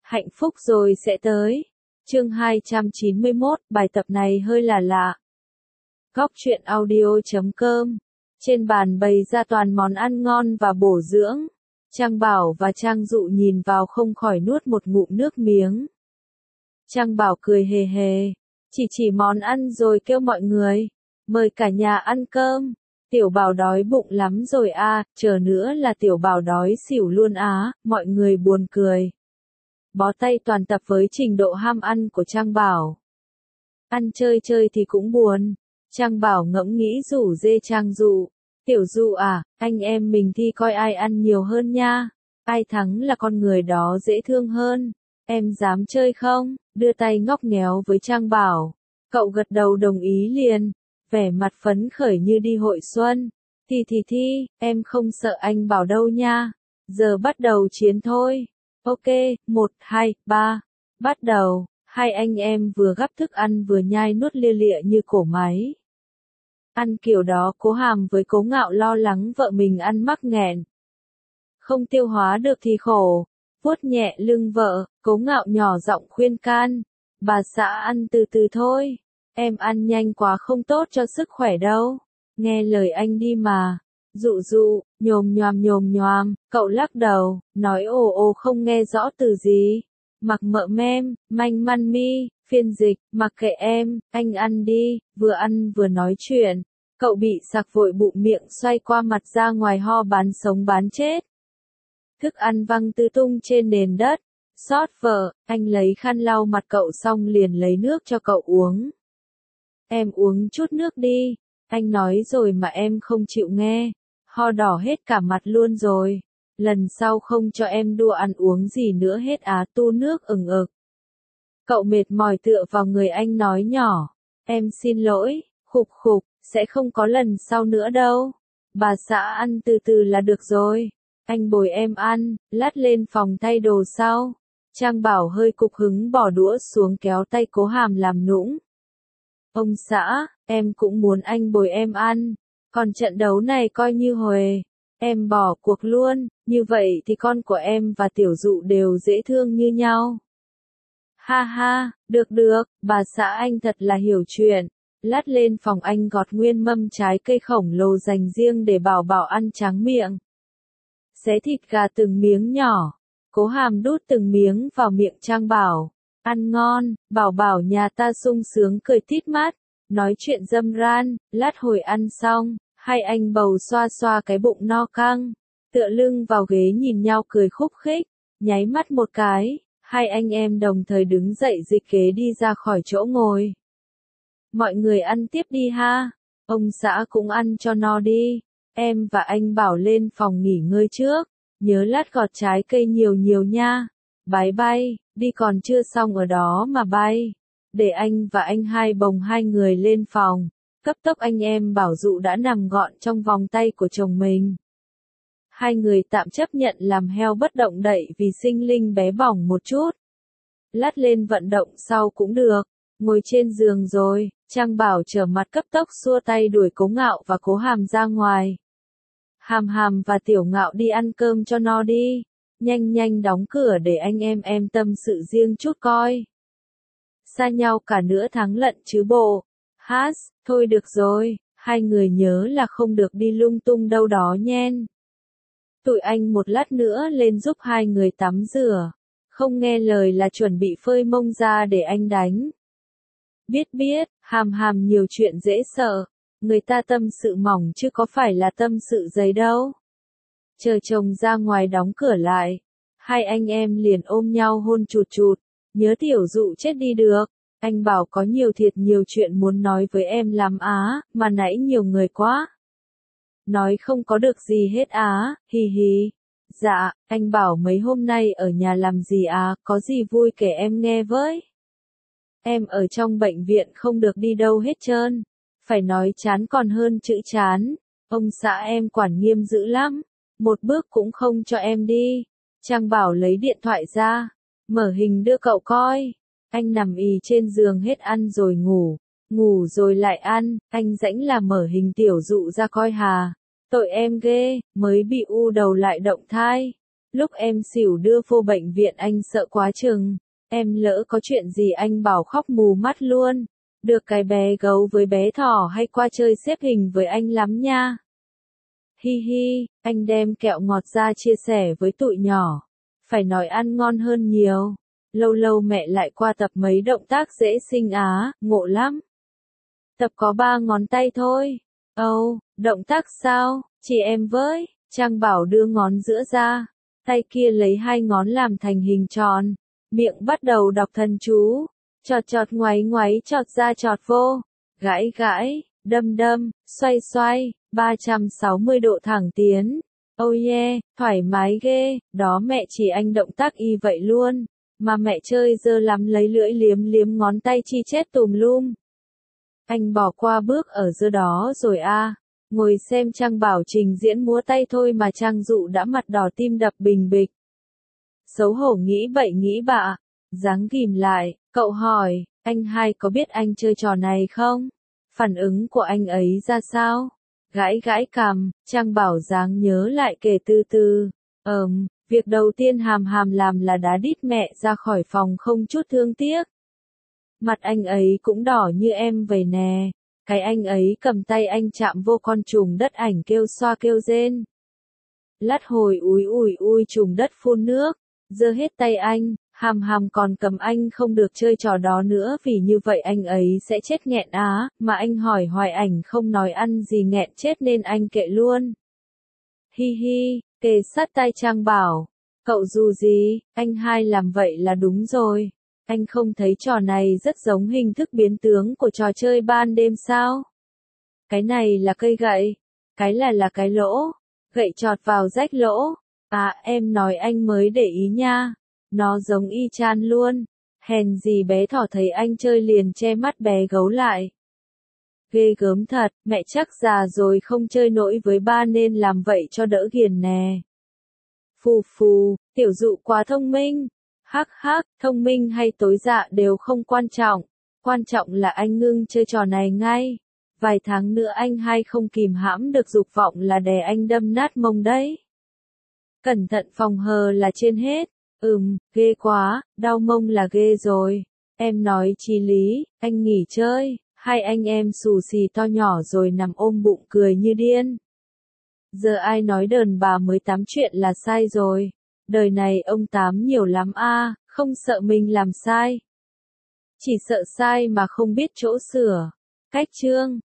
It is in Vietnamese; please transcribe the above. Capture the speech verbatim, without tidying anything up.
Hạnh phúc rồi sẽ tới. Chương hai trăm chín mươi mốt, bài tập này hơi là lạ. Góc truyện audio chấm com. Trên bàn bày ra toàn món ăn ngon và bổ dưỡng. Trang Bảo và Trang Dụ nhìn vào không khỏi nuốt một ngụm nước miếng. Trang Bảo cười hề hề, chỉ chỉ món ăn rồi kêu mọi người, mời cả nhà ăn cơm. Tiểu Bảo đói bụng lắm rồi à, chờ nữa là Tiểu Bảo đói xỉu luôn á, mọi người buồn cười. Bó tay toàn tập với trình độ ham ăn của Trang Bảo. Ăn chơi chơi thì cũng buồn. Trang Bảo ngẫm nghĩ rủ dê Trang Dụ. Tiểu Dụ à, anh em mình thi coi ai ăn nhiều hơn nha. Ai thắng là con người đó dễ thương hơn. Em dám chơi không? Đưa tay ngóc nghéo với Trang Bảo. Cậu gật đầu đồng ý liền. Vẻ mặt phấn khởi như đi hội xuân. Thì thì thi, em không sợ anh Bảo đâu nha. Giờ bắt đầu chiến thôi. Ok, một, hai, ba. Bắt đầu. Hai anh em vừa gắp thức ăn vừa nhai nuốt lia lịa như cổ máy. Ăn kiểu đó Cố Hàm với Cố Ngạo lo lắng vợ mình ăn mắc nghẹn. Không tiêu hóa được thì khổ. Vuốt nhẹ lưng vợ, Cố Ngạo nhỏ giọng khuyên can. Bà xã ăn từ từ thôi. Em ăn nhanh quá không tốt cho sức khỏe đâu. Nghe lời anh đi mà. Dụ dụ, nhồm nhoàm nhồm nhoàm, cậu lắc đầu, nói ồ ồ không nghe rõ từ gì. Mặc mợ mem, manh man mi, phiên dịch, mặc kệ em, anh ăn đi, vừa ăn vừa nói chuyện. Cậu bị sặc vội bụng miệng xoay qua mặt ra ngoài ho bán sống bán chết. Thức ăn văng tứ tung trên nền đất. Xót vợ, anh lấy khăn lau mặt cậu xong liền lấy nước cho cậu uống. Em uống chút nước đi, anh nói rồi mà em không chịu nghe. Ho đỏ hết cả mặt luôn rồi. Lần sau không cho em đua ăn uống gì nữa hết á, tu nước ừng ực. Cậu mệt mỏi tựa vào người anh nói nhỏ. Em xin lỗi, khục khục, sẽ không có lần sau nữa đâu. Bà xã ăn từ từ là được rồi. Anh bồi em ăn, lát lên phòng thay đồ sau. Trang Bảo hơi cục hứng bỏ đũa xuống kéo tay Cố Hàm làm nũng. Ông xã, em cũng muốn anh bồi em ăn. Còn trận đấu này coi như huề. Em bỏ cuộc luôn, như vậy thì con của em và Tiểu Dụ đều dễ thương như nhau. Ha ha, được được, bà xã anh thật là hiểu chuyện. Lát lên phòng anh gọt nguyên mâm trái cây khổng lồ dành riêng để Bảo Bảo ăn tráng miệng. Xé thịt gà từng miếng nhỏ. Cố Hàm đút từng miếng vào miệng Trang Bảo. Ăn ngon, Bảo Bảo nhà ta sung sướng cười tít mắt. Nói chuyện râm ran, lát hồi ăn xong. Hai anh bầu xoa xoa cái bụng no căng, tựa lưng vào ghế nhìn nhau cười khúc khích, nháy mắt một cái, hai anh em đồng thời đứng dậy dịch ghế đi ra khỏi chỗ ngồi. Mọi người ăn tiếp đi ha, ông xã cũng ăn cho no đi, em và anh Bảo lên phòng nghỉ ngơi trước, nhớ lát gọt trái cây nhiều nhiều nha, bái bay, đi còn chưa xong ở đó mà bay, để anh và anh hai bồng hai người lên phòng. Cấp tốc anh em Bảo Dụ đã nằm gọn trong vòng tay của chồng mình. Hai người tạm chấp nhận làm heo bất động đậy vì sinh linh bé bỏng một chút. Lát lên vận động sau cũng được. Ngồi trên giường rồi, Trang Bảo trở mặt cấp tốc xua tay đuổi Cố Ngạo và Cố Hàm ra ngoài. Hàm Hàm và Tiểu Ngạo đi ăn cơm cho no đi. Nhanh nhanh đóng cửa để anh em em tâm sự riêng chút coi. Xa nhau cả nửa tháng lận chứ bộ. Hát, thôi được rồi, hai người nhớ là không được đi lung tung đâu đó nhen. Tụi anh một lát nữa lên giúp hai người tắm rửa. Không nghe lời là chuẩn bị phơi mông ra để anh đánh. Biết biết, Hàm Hàm nhiều chuyện dễ sợ. Người ta tâm sự mỏng chứ có phải là tâm sự dày đâu. Chờ chồng ra ngoài đóng cửa lại. Hai anh em liền ôm nhau hôn chụt chụt. Nhớ Tiểu Dụ chết đi được. Anh Bảo có nhiều thiệt nhiều chuyện muốn nói với em lắm á, mà nãy nhiều người quá. Nói không có được gì hết á, hì hì. Dạ, anh Bảo mấy hôm nay ở nhà làm gì á, có gì vui kể em nghe với. Em ở trong bệnh viện không được đi đâu hết trơn. Phải nói chán còn hơn chữ chán. Ông xã em quản nghiêm dữ lắm. Một bước cũng không cho em đi. Trang Bảo lấy điện thoại ra. Mở hình đưa cậu coi. Anh nằm ì trên giường hết ăn rồi ngủ, ngủ rồi lại ăn, anh rãnh là mở hình Tiểu Dụ ra coi hà. Tội em ghê, mới bị u đầu lại động thai. Lúc em xỉu đưa vô bệnh viện anh sợ quá chừng. Em lỡ có chuyện gì anh bảo khóc mù mắt luôn. Được cái bé gấu với bé thỏ hay qua chơi xếp hình với anh lắm nha. Hi hi, anh đem kẹo ngọt ra chia sẻ với tụi nhỏ. Phải nói ăn ngon hơn nhiều. Lâu lâu mẹ lại qua tập mấy động tác dễ sinh á, ngộ lắm. Tập có ba ngón tay thôi. Âu, oh, động tác sao, chị em với, Trang bảo đưa ngón giữa ra. Tay kia lấy hai ngón làm thành hình tròn. Miệng bắt đầu đọc thần chú. Chọt chọt ngoáy ngoáy chọt ra chọt vô. Gãi gãi, đâm đâm, xoay xoay, ba trăm sáu mươi độ thẳng tiến. Oh yeah, thoải mái ghê, đó mẹ chỉ anh động tác y vậy luôn. Mà mẹ chơi dơ lắm lấy lưỡi liếm liếm ngón tay chi chét tùm lum. Anh bỏ qua bước ở giữa đó rồi a. À. Ngồi xem Trang Bảo trình diễn múa tay thôi mà Trang Dụ đã mặt đỏ tim đập bình bịch. Xấu hổ nghĩ bậy nghĩ bạ. Dáng ghim lại, cậu hỏi, anh hai có biết anh chơi trò này không? Phản ứng của anh ấy ra sao? Gãi gãi cằm, Trang Bảo dáng nhớ lại kể từ từ. Ờm, việc đầu tiên hàm hàm làm là đá đít mẹ ra khỏi phòng không chút thương tiếc. Mặt anh ấy cũng đỏ như em vậy nè. Cái anh ấy cầm tay anh chạm vô con trùng đất ảnh kêu xoa kêu rên. Lát hồi úi ủi ui trùng đất phun nước. Giơ hết tay anh, hàm hàm còn cầm anh không được chơi trò đó nữa vì như vậy anh ấy sẽ chết nghẹn á, mà anh hỏi hoài ảnh không nói ăn gì nghẹn chết nên anh kệ luôn. Hi hi, kề sát tai Trang Bảo. Cậu dù gì, anh hai làm vậy là đúng rồi. Anh không thấy trò này rất giống hình thức biến tướng của trò chơi ban đêm sao? Cái này là cây gậy, cái là là cái lỗ, gậy chọt vào rách lỗ. À em nói anh mới để ý nha, nó giống y chang luôn. Hèn gì bé thỏ thấy anh chơi liền che mắt bé gấu lại. Ghê gớm thật, mẹ chắc già rồi không chơi nổi với ba nên làm vậy cho đỡ ghiền nè. Phù phù, tiểu Dụ quá thông minh. Hắc hắc, thông minh hay tối dạ đều không quan trọng. Quan trọng là anh ngưng chơi trò này ngay. Vài tháng nữa anh hai không kìm hãm được dục vọng là đè anh đâm nát mông đấy. Cẩn thận phòng hờ là trên hết. Ừm, ghê quá, đau mông là ghê rồi. Em nói chí lý, anh nghỉ chơi. Hai anh em xù xì to nhỏ rồi nằm ôm bụng cười như điên. Giờ ai nói đờn bà mới tám chuyện là sai rồi. Đời này ông tám nhiều lắm a, à, không sợ mình làm sai. Chỉ sợ sai mà không biết chỗ sửa. Cách chương